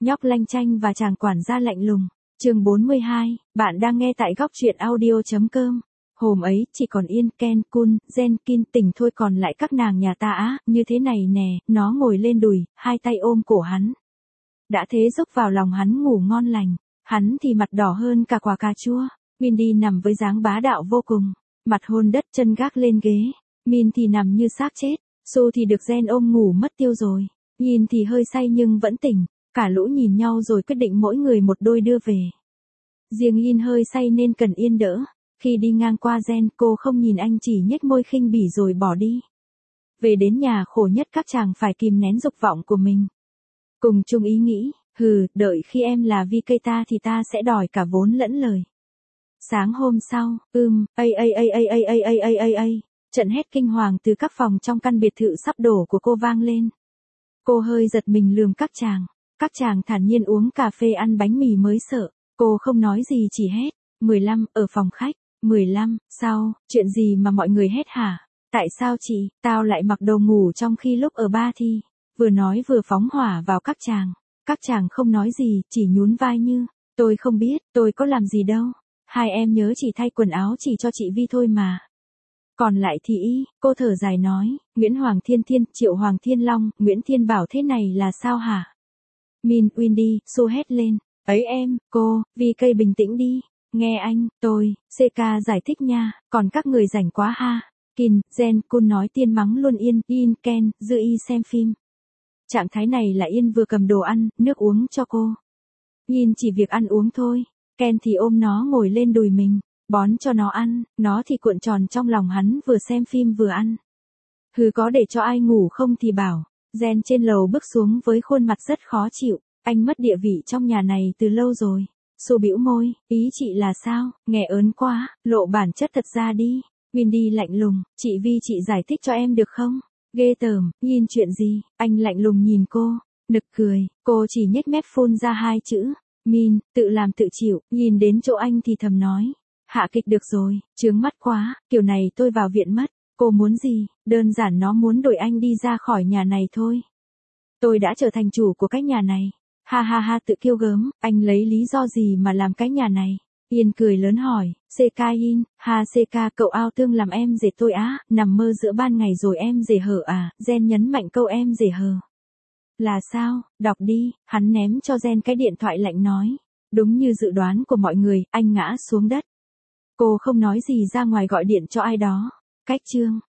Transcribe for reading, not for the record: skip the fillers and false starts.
nhóc lanh chanh và chàng quản gia lạnh lùng. Chương 42, bạn đang nghe tại góc truyện audio.com. Hôm ấy, chỉ còn Yên, Ken, Kun, Jen, Kin tỉnh thôi, còn lại các nàng nhà ta á, như thế này nè, nó ngồi lên đùi, hai tay ôm cổ hắn. Đã thế rúc vào lòng hắn ngủ ngon lành, hắn thì mặt đỏ hơn cả quả cà chua. Mindy nằm với dáng bá đạo vô cùng, mặt hôn đất chân gác lên ghế. Min thì nằm như xác chết, Su thì được Jen ôm ngủ mất tiêu rồi. Yin thì hơi say nhưng vẫn tỉnh, cả lũ nhìn nhau rồi quyết định mỗi người một đôi đưa về. Riêng Yin hơi say nên cần Yên đỡ. Khi đi ngang qua Jen, cô không nhìn anh, chỉ nhếch môi khinh bỉ rồi bỏ đi. Về đến nhà khổ nhất các chàng phải kìm nén dục vọng của mình. Cùng chung ý nghĩ, đợi khi em là VK ta thì ta sẽ đòi cả vốn lẫn lời. Sáng hôm sau, trận hét kinh hoàng từ các phòng trong căn biệt thự sắp đổ của cô vang lên. Cô hơi giật mình lườm các chàng thản nhiên uống cà phê ăn bánh mì mới sợ. Cô không nói gì chỉ hét. 15, ở phòng khách. 15, sao, chuyện gì mà mọi người hét hả? Tại sao chị, tao lại mặc đồ ngủ trong khi lúc ở ba thi? Vừa nói vừa phóng hỏa vào các chàng. Các chàng không nói gì, chỉ nhún vai như, tôi không biết, tôi có làm gì đâu. Hai em nhớ chỉ thay quần áo chỉ cho chị Vi thôi mà. Còn lại thì cô thở dài nói, Nguyễn Hoàng Thiên Thiên, Triệu Hoàng Thiên Long, Nguyễn Thiên Bảo thế này là sao hả? Min, Windy, Su hét lên, ấy em, cô, VK bình tĩnh đi, nghe anh, tôi, CK giải thích nha, còn các người rảnh quá ha. Kin, Jen, Kun nói tiên mắng luôn Yên, Ken, dư xem phim. Trạng thái này là Yên vừa cầm đồ ăn, nước uống cho cô. Yin chỉ việc ăn uống thôi, Ken thì ôm nó ngồi lên đùi mình, bón cho nó ăn, nó thì cuộn tròn trong lòng hắn vừa xem phim vừa ăn. Có để cho ai ngủ không thì bảo. Jen trên lầu bước xuống với khuôn mặt rất khó chịu, anh mất địa vị trong nhà này từ lâu rồi. Su bĩu môi, ý chị là sao, nghe ớn quá, lộ bản chất thật ra đi. Windy lạnh lùng, chị Vi chị giải thích cho em được không? Ghê tởm, Yin chuyện gì? Anh lạnh lùng nhìn cô, nực cười, cô chỉ nhếch mép phun ra hai chữ. Min, tự làm tự chịu. Nhìn đến chỗ anh thì thầm nói, hạ kịch được rồi, chướng mắt quá, kiểu này tôi vào viện mất. Cô muốn gì? Đơn giản nó muốn đuổi anh đi ra khỏi nhà này thôi. Tôi đã trở thành chủ của cái nhà này. Ha ha ha, tự kiêu gớm, anh lấy lý do gì mà làm cái nhà này? Yên cười lớn hỏi, CK Yin, ha CK cậu ao tương làm em rể tôi á, nằm mơ giữa ban ngày rồi em rể hở à? Jen nhấn mạnh câu em rể hờ. Là sao? Đọc đi, hắn ném cho Jen cái điện thoại lạnh nói. Đúng như dự đoán của mọi người, anh ngã xuống đất. Cô không nói gì ra ngoài gọi điện cho ai đó. Cách chương.